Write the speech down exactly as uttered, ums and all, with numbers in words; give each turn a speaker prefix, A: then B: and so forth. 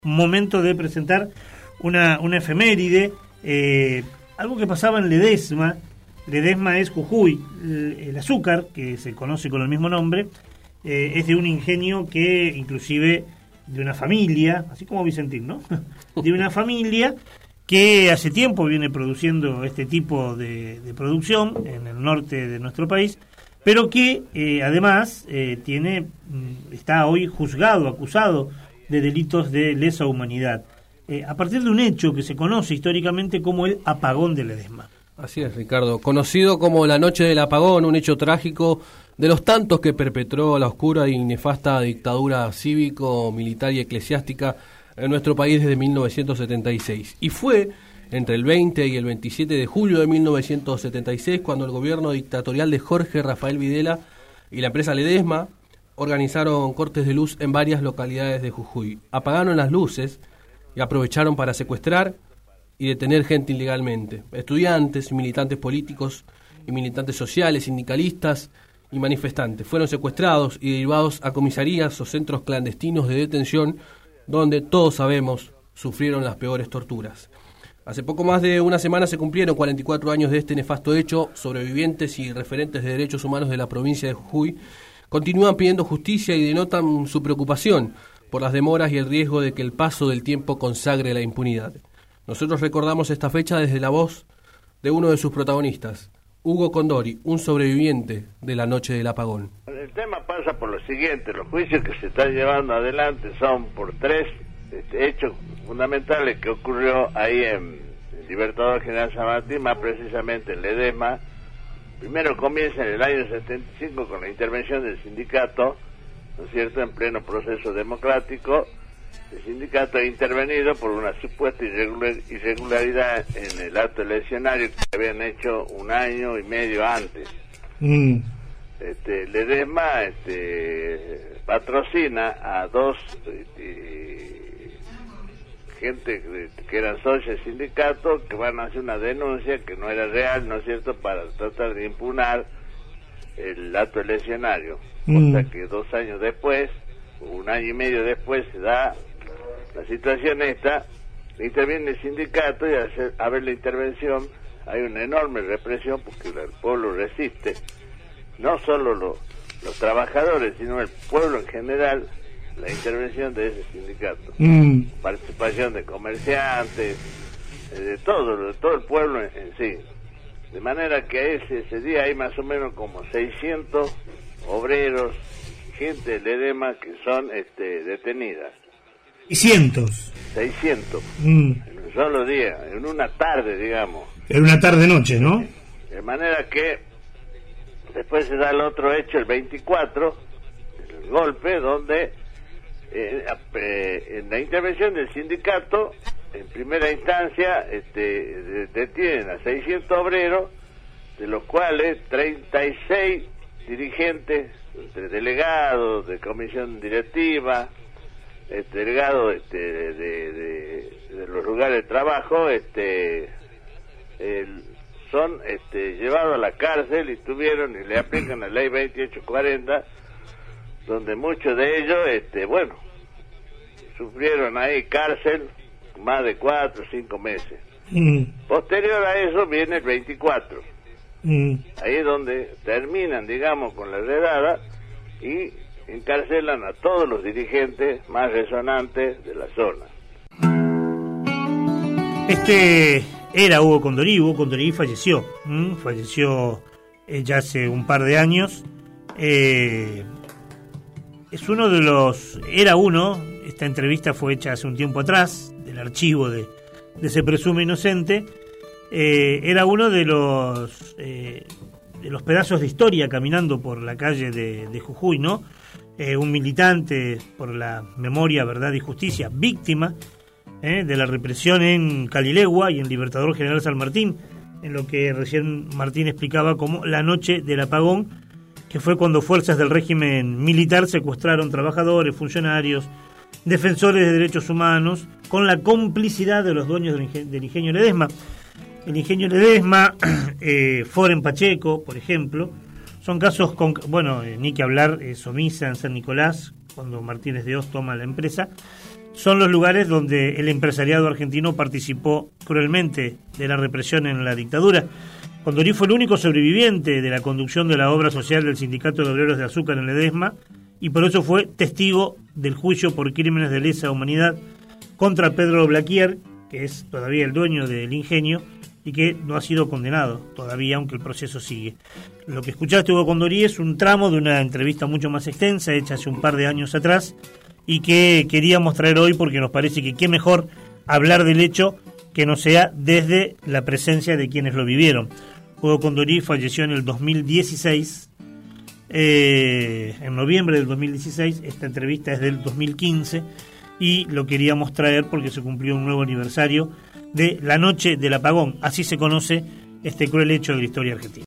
A: Momento de presentar una, una efeméride, eh, algo que pasaba en Ledesma. Ledesma es Jujuy. El, el azúcar, que se conoce con el mismo nombre, eh, es de un ingenio que inclusive de una familia, así como Vicentín, ¿no? De una familia que hace tiempo viene produciendo este tipo de, de producción en el norte de nuestro país, pero que eh, además eh, tiene está hoy juzgado, acusado de delitos de lesa humanidad, eh, a partir de un hecho que se conoce históricamente como el apagón de Ledesma.
B: Así es, Ricardo, conocido como la noche del apagón, un hecho trágico de los tantos que perpetró la oscura y nefasta dictadura cívico, militar y eclesiástica en nuestro país desde mil novecientos setenta y seis. Y fue entre el veinte y el veintisiete de julio de mil novecientos setenta y seis cuando el gobierno dictatorial de Jorge Rafael Videla y la empresa Ledesma organizaron cortes de luz en varias localidades de Jujuy. Apagaron las luces y aprovecharon para secuestrar y detener gente ilegalmente. Estudiantes, militantes políticos y militantes sociales, sindicalistas y manifestantes fueron secuestrados y derivados a comisarías o centros clandestinos de detención donde, todos sabemos, sufrieron las peores torturas. Hace poco más de una semana se cumplieron cuarenta y cuatro años de este nefasto hecho. Sobrevivientes y referentes de derechos humanos de la provincia de Jujuy continúan pidiendo justicia y denotan su preocupación por las demoras y el riesgo de que el paso del tiempo consagre la impunidad. Nosotros recordamos esta fecha desde la voz de uno de sus protagonistas, Hugo Condori, un sobreviviente de la noche del apagón.
C: El tema pasa por lo siguiente: los juicios que se están llevando adelante son por tres este, hechos fundamentales que ocurrió ahí en el Libertador General San Martín, más precisamente en Ledesma. Primero comienza en el año setenta y cinco con la intervención del sindicato, ¿no es cierto?, en pleno proceso democrático. El sindicato ha intervenido por una supuesta irregular, irregularidad en el acto eleccionario que habían hecho un año y medio antes. Mm. Este, Ledesma este, patrocina a dos este, gente que eran socios del sindicato que van a hacer una denuncia que no era real, ¿no es cierto?, para tratar de impunar el acto eleccionario. Mm. O sea que dos años después, un año y medio después, se da la situación esta, interviene el sindicato y al haber la intervención hay una enorme represión porque el pueblo resiste, no solo lo, los trabajadores, sino el pueblo en general, la intervención de ese sindicato. Mm. Participación de comerciantes, de todo, de todo el pueblo en, en sí. De manera que ese, ese día hay más o menos como seiscientos obreros, gente de Ledesma que son este, detenidas.
A: ¿Y cientos?
C: seiscientos.
A: Mm.
C: En un solo día, en una tarde, digamos.
A: En una tarde-noche, ¿no?
C: De manera que después se da el otro hecho, el veinticuatro, el golpe, donde eh, eh, en la intervención del sindicato, en primera instancia, este, detienen a seiscientos obreros, de los cuales treinta y seis dirigentes, entre delegados de comisión directiva, este, delegados este, de, de, de, de los lugares de trabajo, este, el, son este, llevados a la cárcel y tuvieron y le aplican la ley veintiocho cuarenta, donde muchos de ellos, este, bueno, sufrieron ahí cárcel más de cuatro o cinco meses. Mm. Posterior a eso viene el veinticuatro. Mm. Ahí es donde terminan, digamos, con la redada y encarcelan a todos los dirigentes más resonantes de la zona.
A: Este era Hugo Condori. Hugo Condori falleció, ¿m? falleció eh, ya hace un par de años. Eh, es uno de los, era uno, esta entrevista fue hecha hace un tiempo atrás, del archivo de, de Se Presume Inocente. Eh, era uno de los eh, de los pedazos de historia caminando por la calle de, de Jujuy, ¿no? Eh, un militante por la memoria, verdad y justicia, víctima eh, de la represión en Calilegua y en Libertador General San Martín, en lo que recién Martín explicaba como la noche del apagón, que fue cuando fuerzas del régimen militar secuestraron trabajadores, funcionarios, defensores de derechos humanos, con la complicidad de los dueños del, ingen- del ingenio Ledesma. El ingenio Ledesma, eh, Foren Pacheco, por ejemplo, son casos, con, bueno, eh, ni que hablar, eh, Somisa en San Nicolás, cuando Martínez de Oz toma la empresa, son los lugares donde el empresariado argentino participó cruelmente de la represión en la dictadura. Condorí fue el único sobreviviente de la conducción de la obra social del Sindicato de Obreros de Azúcar en Ledesma y por eso fue testigo del juicio por crímenes de lesa humanidad contra Pedro Blaquier, que es todavía el dueño del ingenio y que no ha sido condenado todavía, aunque el proceso sigue. Lo que escuchaste, Hugo Condorí, es un tramo de una entrevista mucho más extensa, hecha hace un par de años atrás, y que queríamos traer hoy porque nos parece que qué mejor hablar del hecho que no sea desde la presencia de quienes lo vivieron. Hugo Condorí falleció en el dos mil dieciséis, eh, en noviembre del dos mil dieciséis, esta entrevista es del dos mil quince, y lo queríamos traer porque se cumplió un nuevo aniversario de la noche del apagón, así se conoce este cruel hecho de la historia argentina.